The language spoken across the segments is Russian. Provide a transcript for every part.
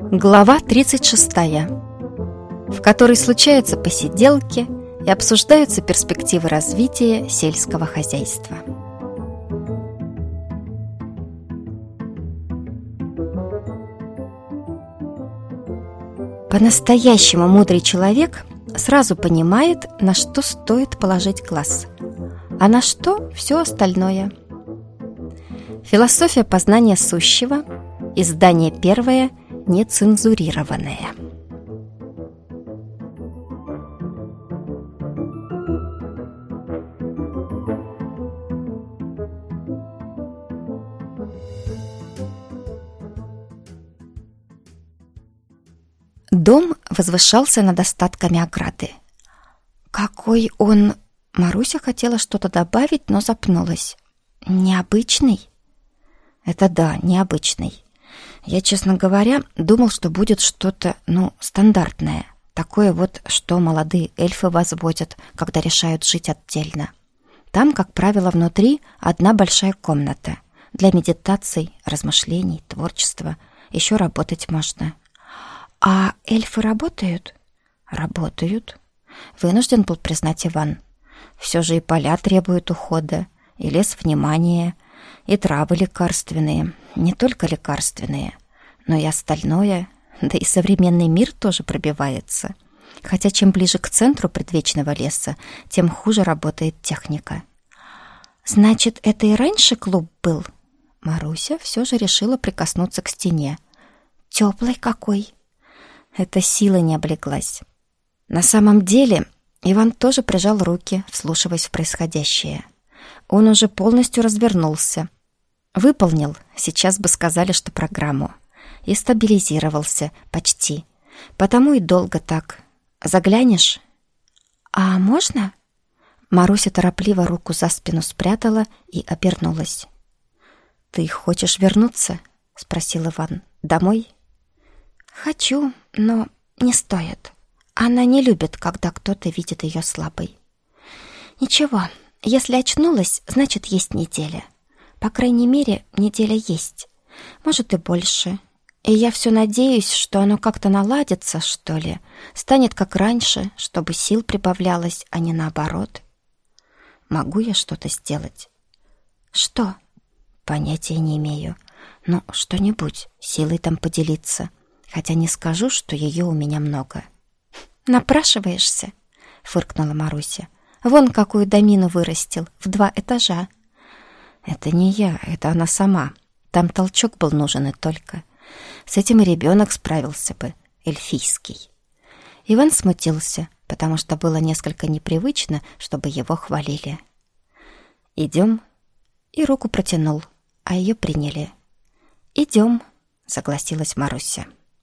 Глава 36, в которой случаются посиделки и обсуждаются перспективы развития сельского хозяйства. По-настоящему мудрый человек сразу понимает, на что стоит положить глаз, а на что все остальное. Философия познания сущего, издание первое, нецензурированное. Дом возвышался над остатками ограды. Какой он... Маруся хотела что-то добавить, но запнулась. Необычный? Это да, необычный. Я, честно говоря, думал, что будет что-то, стандартное. Такое вот, что молодые эльфы возводят, когда решают жить отдельно. Там, как правило, внутри одна большая комната. Для медитаций, размышлений, творчества. Еще работать можно. А эльфы работают? Работают. Вынужден был признать Иван. Все же и поля требуют ухода, и лес внимания, и травы лекарственные. Не только лекарственные, но и остальное, да и современный мир тоже пробивается. Хотя чем ближе к центру предвечного леса, тем хуже работает техника. Значит, это и раньше клуб был? Маруся все же решила прикоснуться к стене. Теплый какой! Эта сила не облеглась. На самом деле, Иван тоже прижал руки, вслушиваясь в происходящее. Он уже полностью развернулся. Выполнил, сейчас бы сказали, что программу. И стабилизировался почти. Потому и долго так. Заглянешь? А можно? Маруся торопливо руку за спину спрятала и обернулась. «Ты хочешь вернуться?» — спросил Иван. «Домой?» «Хочу, но не стоит. Она не любит, когда кто-то видит ее слабой». «Ничего, если очнулась, значит, есть неделя. По крайней мере, неделя есть. Может, и больше. И я все надеюсь, что оно как-то наладится, что ли. Станет как раньше, чтобы сил прибавлялось, а не наоборот. Могу я что-то сделать?» «Что?» «Понятия не имею. Но что-нибудь, силой там поделиться. Хотя не скажу, что ее у меня много». «Напрашиваешься?» — фыркнула Маруся. «Вон какую домину вырастил, в 2 этажа». «Это не я, это она сама. Там толчок был нужен и только. С этим и ребенок справился бы, эльфийский». Иван смутился, потому что было несколько непривычно, чтобы его хвалили. «Идем?» И руку протянул, а ее приняли. «Идем», — согласилась Маруся.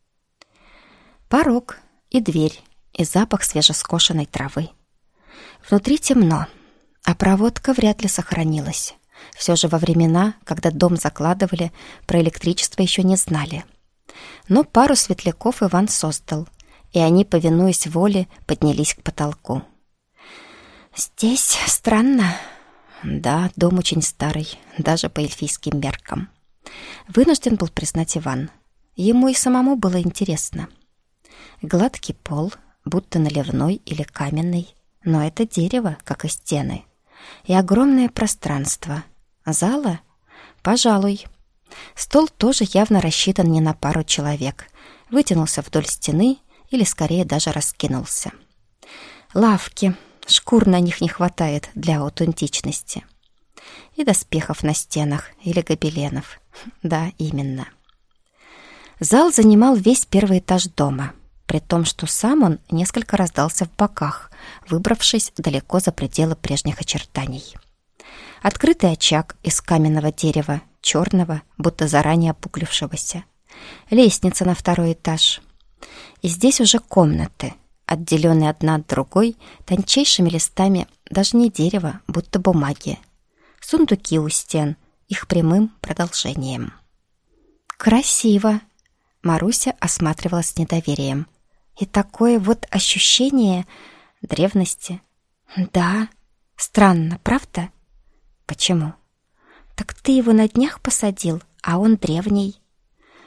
Порог и дверь, и запах свежескошенной травы. Внутри темно, а проводка вряд ли сохранилась. Все же во времена, когда дом закладывали, про электричество еще не знали. Но пару светляков Иван создал, и они, повинуясь воле, поднялись к потолку. «Здесь странно». Да, дом очень старый, даже по эльфийским меркам. Вынужден был признать Иван. Ему и самому было интересно. Гладкий пол, будто наливной или каменный, но это дерево, как и стены. И огромное пространство. Зала? Пожалуй. Стол тоже явно рассчитан не на пару человек. Вытянулся вдоль стены или скорее даже раскинулся. Лавки. Шкур на них не хватает для аутентичности. И доспехов на стенах или гобеленов. Да, именно. Зал занимал весь первый этаж дома, при том, что сам он несколько раздался в боках, выбравшись далеко за пределы прежних очертаний. Открытый очаг из каменного дерева, черного, будто заранее опуклившегося. Лестница на 2-й этаж. И здесь уже комнаты, отделенные одна от другой тончайшими листами даже не дерева, будто бумаги. Сундуки у стен, их прямым продолжением. «Красиво!» Маруся осматривала с недоверием. «И такое вот ощущение древности». «Да, странно, правда?» «Почему?» «Так ты его на днях посадил, а он древний».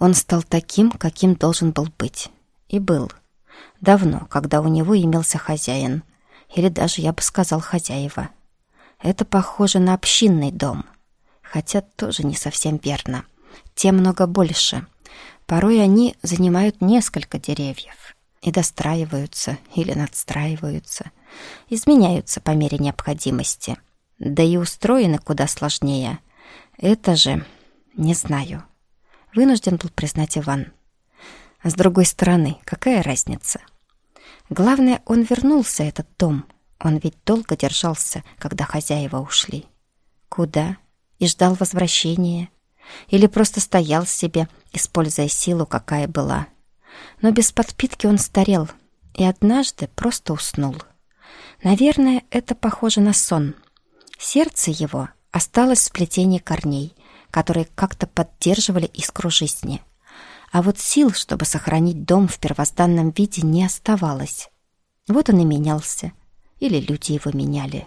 Он стал таким, каким должен был быть. И был. Давно, когда у него имелся хозяин. Или даже, я бы сказал, хозяева. Это похоже на общинный дом. Хотя тоже не совсем верно. Те много больше. Порой они занимают несколько деревьев. И достраиваются или надстраиваются. Изменяются по мере необходимости. Да и устроены куда сложнее. Это же... не знаю. Вынужден был признать Иван. А с другой стороны, какая разница? Главное, он вернулся, этот дом. Он ведь долго держался, когда хозяева ушли. Куда? И ждал возвращения? Или просто стоял себе, используя силу, какая была? Но без подпитки он старел и однажды просто уснул. Наверное, это похоже на сон. Сердце его осталось в сплетении корней, которые как-то поддерживали искру жизни. А вот сил, чтобы сохранить дом в первозданном виде, не оставалось. Вот он и менялся. Или люди его меняли.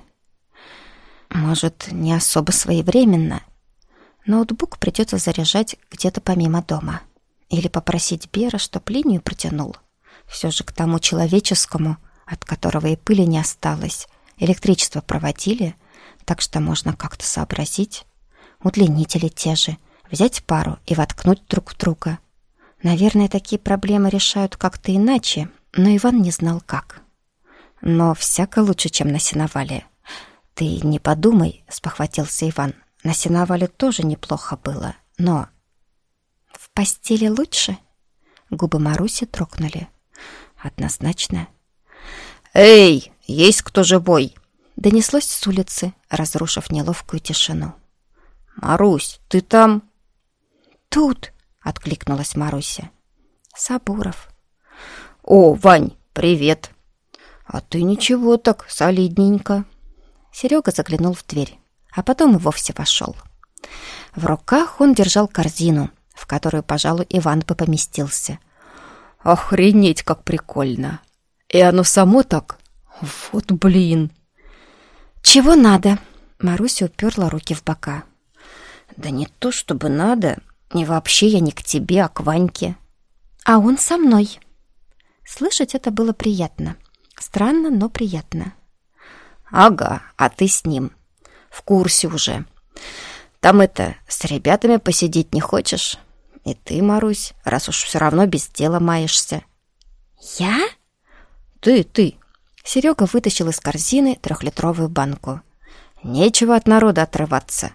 Может, не особо своевременно. Ноутбук придется заряжать где-то помимо дома. Или попросить Бера, чтоб линию протянул. Все же к тому человеческому, от которого и пыли не осталось, электричество проводили, так что можно как-то сообразить. Удлинители те же, взять пару и воткнуть друг в друга. Наверное, такие проблемы решают как-то иначе, но Иван не знал как. Но всяко лучше, чем на сеновале. «Ты не подумай», — спохватился Иван. «На сеновале тоже неплохо было, но...» «В постели лучше?» Губы Маруси дрогнули. «Однозначно». «Эй, есть кто живой?» Донеслось с улицы, разрушив неловкую тишину. «Марусь, ты там?» «Тут», — откликнулась Маруся. «Сабуров». «О, Вань, привет!» «А ты ничего так, солидненько». Серега заглянул в дверь, а потом и вовсе вошел. В руках он держал корзину, в которую, пожалуй, Иван бы поместился. «Охренеть, как прикольно! И оно само так? Вот блин!» «Чего надо?» Маруся уперла руки в бока. «Да не то чтобы надо, и вообще я не к тебе, а к Ваньке». «А он со мной». Слышать это было приятно. Странно, но приятно. «Ага, а ты с ним. В курсе уже. Там с ребятами посидеть не хочешь? И ты, Марусь, раз уж все равно без дела маешься». «Я?» «Ты». Серега вытащил из корзины 3-литровую банку. «Нечего от народа отрываться».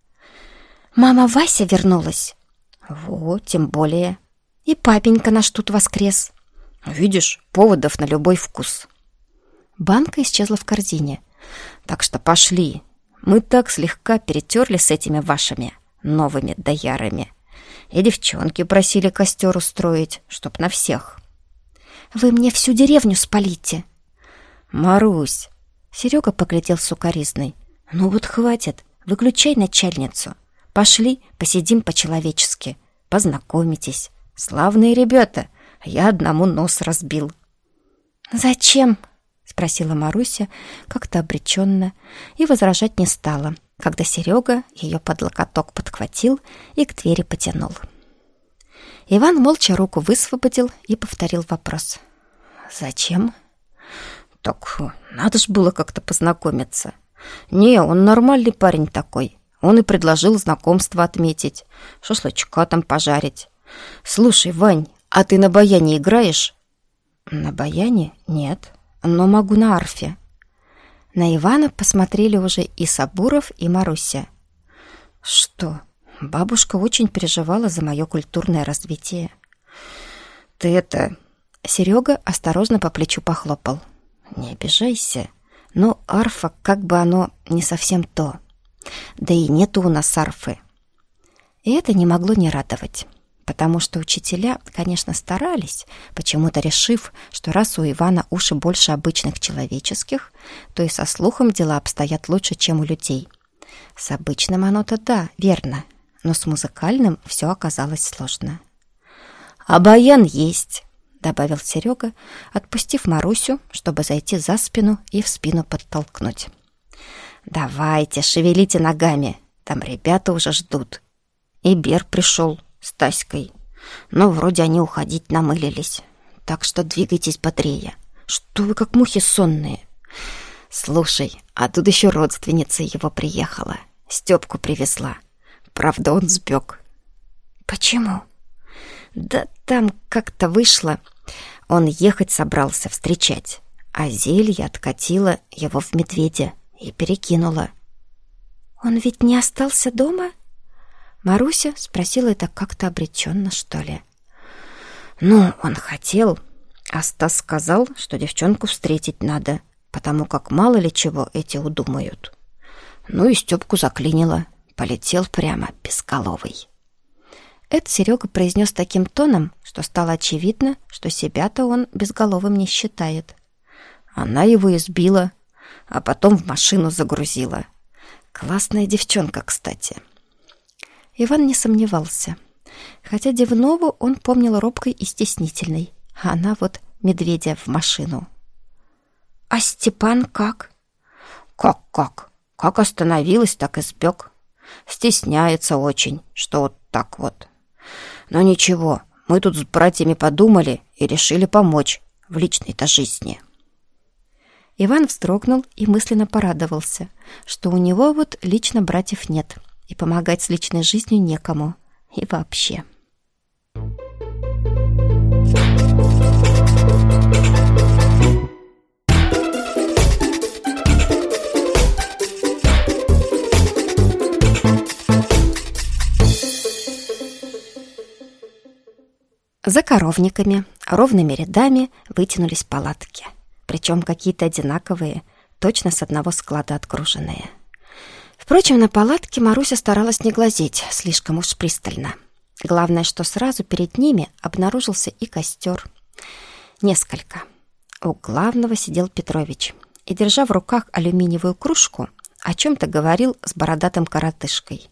«Мама Вася вернулась». «Вот, тем более». «И папенька наш тут воскрес». «Видишь, поводов на любой вкус». Банка исчезла в корзине. «Так что пошли. Мы так слегка перетерли с этими вашими новыми доярами. И девчонки просили костер устроить, чтоб на всех». «Вы мне всю деревню спалите». «Марусь!» Серега поглядел сукоризной. «Ну вот хватит, выключай начальницу. Пошли, посидим по-человечески, познакомитесь. Славные ребята, я одному нос разбил». «Зачем?» — спросила Маруся как-то обреченно и возражать не стала, когда Серега ее под локоток подхватил и к двери потянул. Иван молча руку высвободил и повторил вопрос. «Зачем?» «Так надо ж было как-то познакомиться. Не, он нормальный парень такой. Он и предложил знакомство отметить, шашлычка там пожарить. Слушай, Вань, а ты на баяне играешь?» «На баяне? Нет, но могу на арфе». На Ивана посмотрели уже и Сабуров, и Маруся. «Что? Бабушка очень переживала за мое культурное развитие». «Ты это...» Серега осторожно по плечу похлопал. «Не обижайся, но арфа, как бы оно, не совсем то. Да и нету у нас арфы». И это не могло не радовать, потому что учителя, конечно, старались, почему-то решив, что раз у Ивана уши больше обычных человеческих, то и со слухом дела обстоят лучше, чем у людей. С обычным оно-то да, верно, но с музыкальным все оказалось сложно. «А баян есть», — добавил Серега, отпустив Марусю, чтобы зайти за спину и в спину подтолкнуть. «Давайте, шевелите ногами, там ребята уже ждут». И Бер пришел с Таськой. Но вроде они уходить намылились. Так что двигайтесь бодрее. Что вы как мухи сонные? Слушай, а тут еще родственница его приехала. Степку привезла. Правда, он сбег. Почему? Да там как-то вышло. Он ехать собрался встречать, а зелье откатило его в медведя и перекинуло. Он ведь не остался дома? Маруся спросила это как-то обреченно, что ли. Ну, он хотел, а Стас сказал, что девчонку встретить надо, потому как мало ли чего эти удумают. Ну и Степку заклинило, полетел прямо безголовый. Это Серега произнес таким тоном, что стало очевидно, что себя-то он безголовым не считает. Она его избила, а потом в машину загрузила. Классная девчонка, кстати. Иван не сомневался. Хотя Дивнову он помнил робкой и стеснительной, а она вот медведя в машину. А Степан как? Как? Как остановилась, так и сбег. Стесняется очень, что вот так вот. Но ничего, мы тут с братьями подумали и решили помочь в личной-то жизни. Иван вздрогнул и мысленно порадовался, что у него вот лично братьев нет, и помогать с личной жизнью некому. И вообще. За коровниками ровными рядами вытянулись палатки. Причем какие-то одинаковые, точно с одного склада отгруженные. Впрочем, на палатки Маруся старалась не глазеть слишком уж пристально. Главное, что сразу перед ними обнаружился и костер. Несколько. У главного сидел Петрович и, держа в руках алюминиевую кружку, о чем-то говорил с бородатым коротышкой.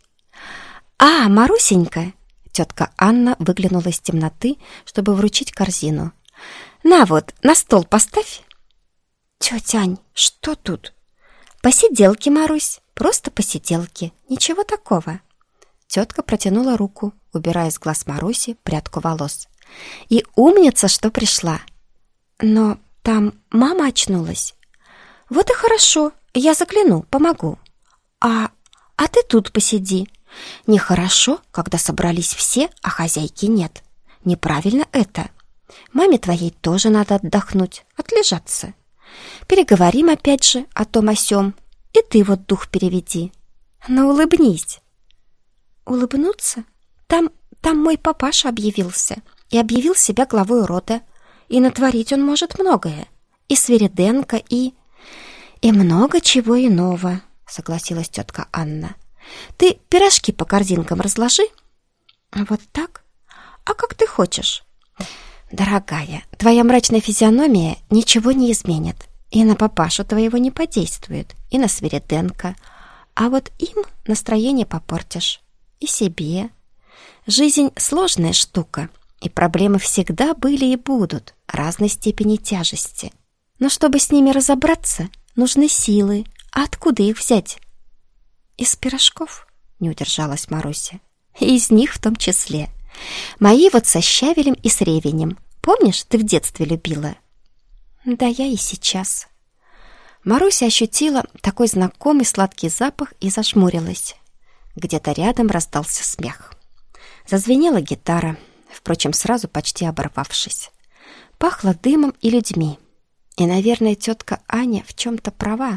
«А, Марусенька!» Тетка Анна выглянула из темноты, чтобы вручить корзину. «На вот, на стол поставь!» «Тетя Ань, что тут?» «Посиделки, Марусь, просто посиделки, ничего такого». Тетка протянула руку, убирая с глаз Маруси прядку волос. «И умница, что пришла!» «Но там мама очнулась». «Вот и хорошо, я загляну, помогу». А ты тут посиди». «Нехорошо, когда собрались все, а хозяйки нет. Неправильно это. Маме твоей тоже надо отдохнуть, отлежаться. Переговорим опять же о том о сём, и ты вот дух переведи. Ну, улыбнись». «Улыбнуться? Там мой папаша объявился, и объявил себя главой рода, и натворить он может многое. И Свириденко, и много чего иного», согласилась тетка Анна. «Ты пирожки по корзинкам разложи». «Вот так? А как ты хочешь?» «Дорогая, твоя мрачная физиономия ничего не изменит, и на папашу твоего не подействует, и на Свириденко, а вот им настроение попортишь. И себе. Жизнь сложная штука, и проблемы всегда были и будут разной степени тяжести. Но чтобы с ними разобраться, нужны силы, а откуда их взять?» «Из пирожков?» — не удержалась Маруся. «И из них в том числе. Мои вот со щавелем и с ревенем. Помнишь, ты в детстве любила?» «Да я и сейчас». Маруся ощутила такой знакомый сладкий запах и зажмурилась. Где-то рядом раздался смех. Зазвенела гитара, впрочем, сразу почти оборвавшись. Пахло дымом и людьми. И, наверное, тетка Аня в чем-то права.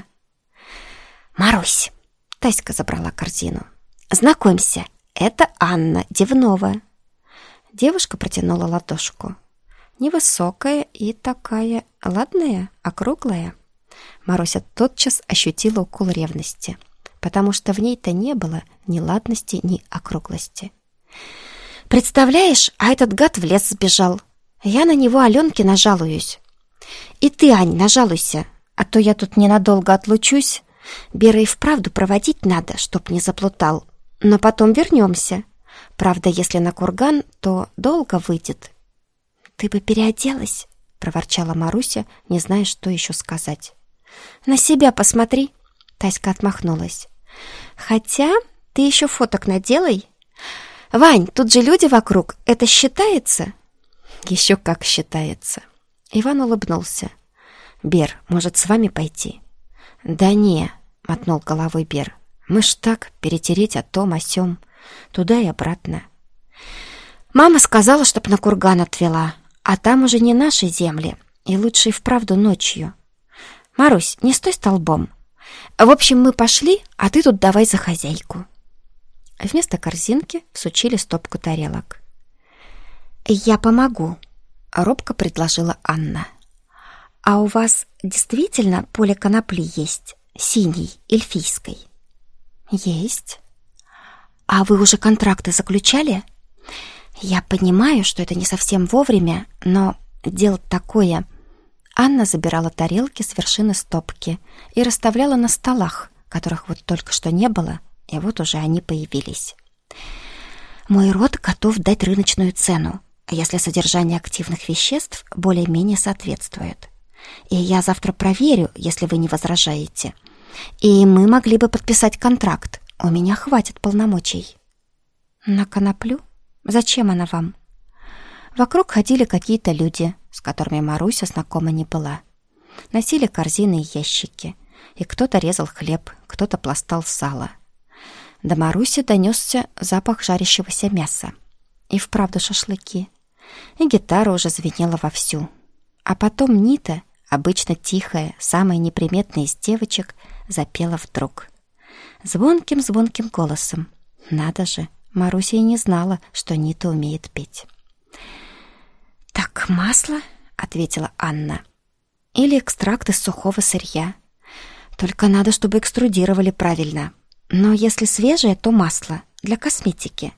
«Марусь!» — Таська забрала корзину. «Знакомься, это Анна Дивнова». Девушка протянула ладошку. Невысокая и такая ладная, округлая. Маруся тотчас ощутила укол ревности, потому что в ней-то не было ни ладности, ни округлости. «Представляешь, а этот гад в лес сбежал. Я на него Аленке нажалуюсь. И ты, Ань, нажалуйся, а то я тут ненадолго отлучусь. Бера и вправду проводить надо, чтоб не заплутал. Но потом вернемся. Правда, если на курган, то долго выйдет». «Ты бы переоделась», — проворчала Маруся, не зная, что еще сказать. «На себя посмотри», — Таська отмахнулась. «Хотя ты еще фоток наделай. «Вань, тут же люди вокруг, это считается?» «Еще как считается». Иван улыбнулся. «Бер, может, с вами пойти?» «Да не», — мотнул головой Бер. «Мы ж так, перетереть о том, о сём, туда и обратно». «Мама сказала, чтоб на курган отвела, а там уже не наши земли, и лучше и вправду ночью. Марусь, не стой столбом. В общем, мы пошли, а ты тут давай за хозяйку». Вместо корзинки всучили стопку тарелок. «Я помогу», — робко предложила Анна. «А у вас действительно поле конопли есть, синей, эльфийской?» «Есть». «А вы уже контракты заключали?» «Я понимаю, что это не совсем вовремя, но дело такое...» Анна забирала тарелки с вершины стопки и расставляла на столах, которых вот только что не было, и вот уже они появились. «Мой род готов дать рыночную цену, если содержание активных веществ более-менее соответствует. И я завтра проверю, если вы не возражаете. И мы могли бы подписать контракт. У меня хватит полномочий». «На коноплю? Зачем она вам?» Вокруг ходили какие-то люди, с которыми Маруся знакома не была. Носили корзины и ящики, и кто-то резал хлеб, кто-то пластал сало. До Маруси донесся запах жарящегося мяса. И вправду шашлыки. И гитара уже звенела вовсю. А потом Нита, обычно тихая, самая неприметная из девочек, запела вдруг. Звонким-звонким голосом. Надо же, Маруся и не знала, что Нита умеет петь. «Так масло?» — ответила Анна. «Или экстракт из сухого сырья. Только надо, чтобы экструдировали правильно. Но если свежее, то масло для косметики».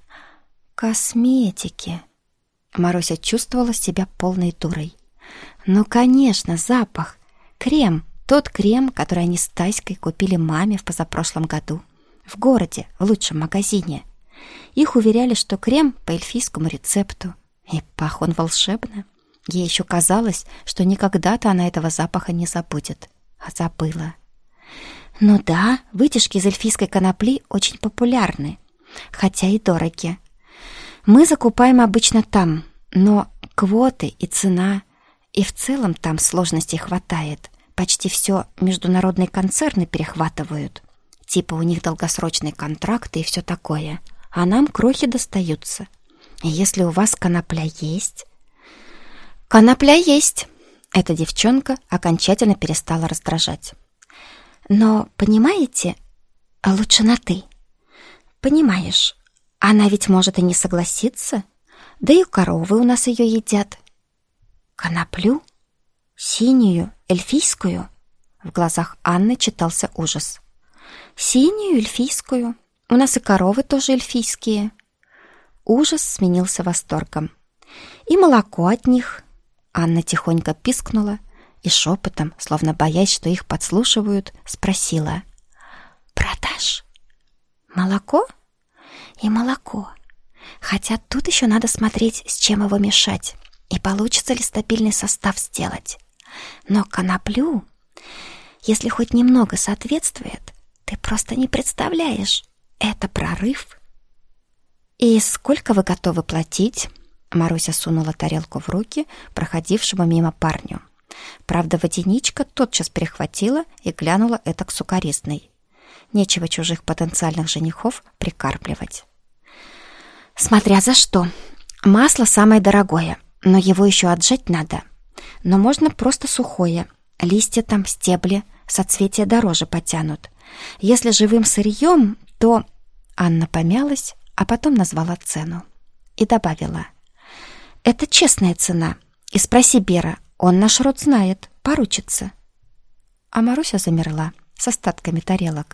«Косметики». Маруся чувствовала себя полной дурой. «Ну, конечно, запах. Крем. Тот крем, который они с Таськой купили маме в позапрошлом году. В городе, в лучшем магазине. Их уверяли, что крем по эльфийскому рецепту. И пах он волшебно. Ей еще казалось, что никогда-то она этого запаха не забудет. А забыла. «Ну да, вытяжки из эльфийской конопли очень популярны, хотя и дороги. Мы закупаем обычно там, но квоты и цена, и в целом там сложностей хватает. Почти все международные концерны перехватывают. Типа у них долгосрочные контракты и все такое, а нам крохи достаются. И если у вас конопля есть...» «Конопля есть!» Эта девчонка окончательно перестала раздражать. «Но, понимаете, лучше на «ты». Понимаешь, она ведь может и не согласиться, да и коровы у нас ее едят. Коноплю? Синюю, эльфийскую?» В глазах Анны читался ужас. «Синюю, эльфийскую. У нас и коровы тоже эльфийские». Ужас сменился восторгом. «И молоко от них». Анна тихонько пискнула и шепотом, словно боясь, что их подслушивают, спросила. «Продашь?» «Молоко?» «И молоко. Хотя тут еще надо смотреть, с чем его мешать, и получится ли стабильный состав сделать. Но коноплю, если хоть немного соответствует, ты просто не представляешь. Это прорыв». «И сколько вы готовы платить?» Маруся сунула тарелку в руки проходившему мимо парню. Правда, водяничка тотчас перехватила и глянула этак сукоризной. Нечего чужих потенциальных женихов прикармливать. «Смотря за что. Масло самое дорогое, но его еще отжать надо. Но можно просто сухое. Листья там, стебли, соцветия дороже потянут. Если живым сырьем, то...» Анна помялась, а потом назвала цену. И добавила. «Это честная цена. И спроси Бера, он наш род знает, поручится». А Маруся замерла с остатками тарелок.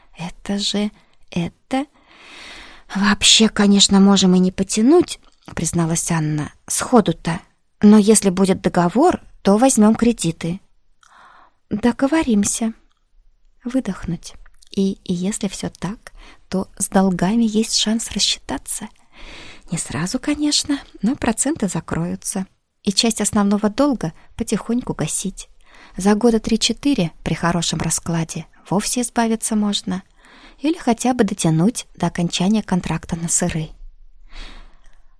Это... «Вообще, конечно, можем и не потянуть», — призналась Анна, — «сходу-то. Но если будет договор, то возьмем кредиты». «Договоримся». Выдохнуть. И если все так, то с долгами есть шанс рассчитаться. Не сразу, конечно, но проценты закроются. И часть основного долга потихоньку гасить. За года 3-4 при хорошем раскладе вовсе избавиться можно. Или хотя бы дотянуть до окончания контракта на сыры.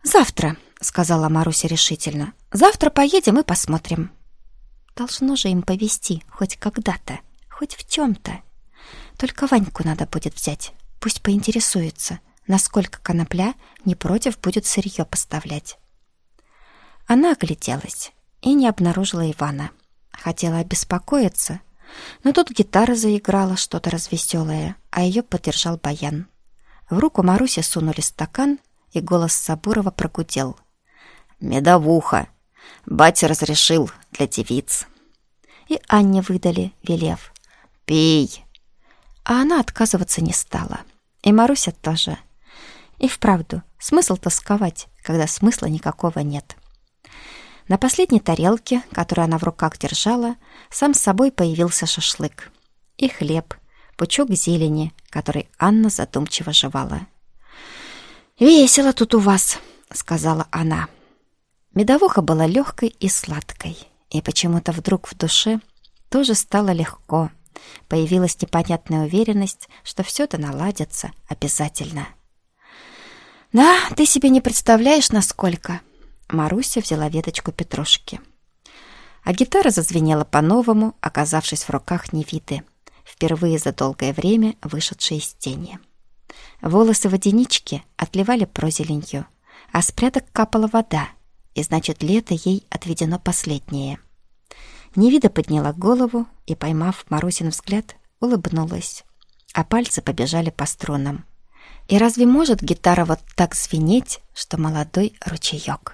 «Завтра», — сказала Маруся решительно. «Завтра поедем и посмотрим». Должно же им повезти хоть когда-то, хоть в чем-то. Только Ваньку надо будет взять. Пусть поинтересуется, насколько конопля не против будет сырье поставлять. Она огляделась и не обнаружила Ивана. Хотела обеспокоиться, но тут гитара заиграла что-то развеселое, а ее поддержал баян. В руку Маруси сунули стакан, и голос Сабурова прогудел: «Медовуха! Батя разрешил для девиц». И Анне выдали, велев: «Пей». А она отказываться не стала. И Маруся тоже. И вправду, смысл тосковать, когда смысла никакого нет. На последней тарелке, которую она в руках держала, сам с собой появился шашлык. И хлеб, пучок зелени, который Анна задумчиво жевала. «Весело тут у вас», — сказала она. Медовуха была легкой и сладкой, и почему-то вдруг в душе тоже стало легко. Появилась непонятная уверенность, что все это наладится обязательно. «Да, ты себе не представляешь, насколько...» Маруся взяла веточку петрушки. А гитара зазвенела по-новому, оказавшись в руках Невиды, впервые за долгое время вышедшей из тени. Волосы водянички отливали прозеленью, а с прядок капала вода, и значит, лето ей отведено последнее. Невида подняла голову и, поймав Марусин взгляд, улыбнулась, а пальцы побежали по струнам. И разве может гитара вот так звенеть, что молодой ручеек?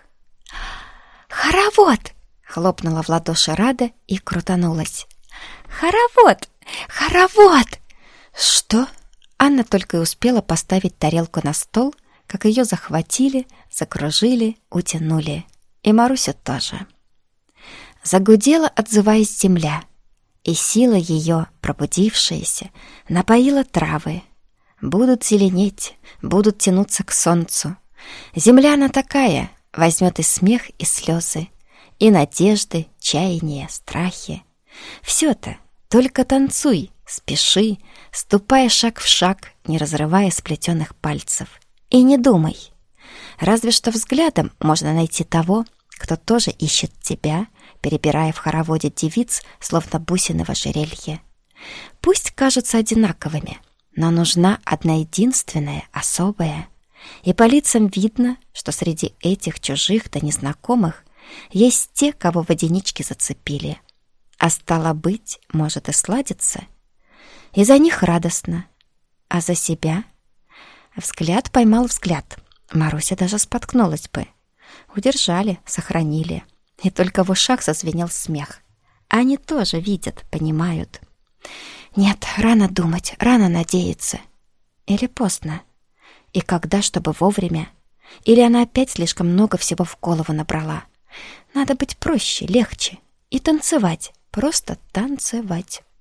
«Хоровод!» — хлопнула в ладоши Рада и крутанулась. «Хоровод! Хоровод!» «Что?» Анна только и успела поставить тарелку на стол, как ее захватили, закружили, утянули. И Марусю тоже. Загудела, отзываясь земля, и сила ее, пробудившаяся, напоила травы. Будут зеленеть, будут тянуться к солнцу. Земля она такая, возьмет и смех, и слезы, и надежды, чаяния, страхи. Все-то только танцуй, спеши, ступая шаг в шаг, не разрывая сплетенных пальцев. И не думай. Разве что взглядом можно найти того, кто тоже ищет тебя, перебирая в хороводе девиц, словно бусины в ожерелье. Пусть кажутся одинаковыми, но нужна одна единственная, особая. И по лицам видно, что среди этих чужих да незнакомых есть те, кого водянички зацепили. А стало быть, может и сладиться. И за них радостно. А за себя? Взгляд поймал взгляд. Маруся даже споткнулась бы. Удержали, сохранили. И только в ушах зазвенел смех. Они тоже видят, понимают. Нет, рано думать, рано надеяться. Или поздно. И когда, чтобы вовремя? Или она опять слишком много всего в голову набрала? Надо быть проще, легче. И танцевать, просто танцевать.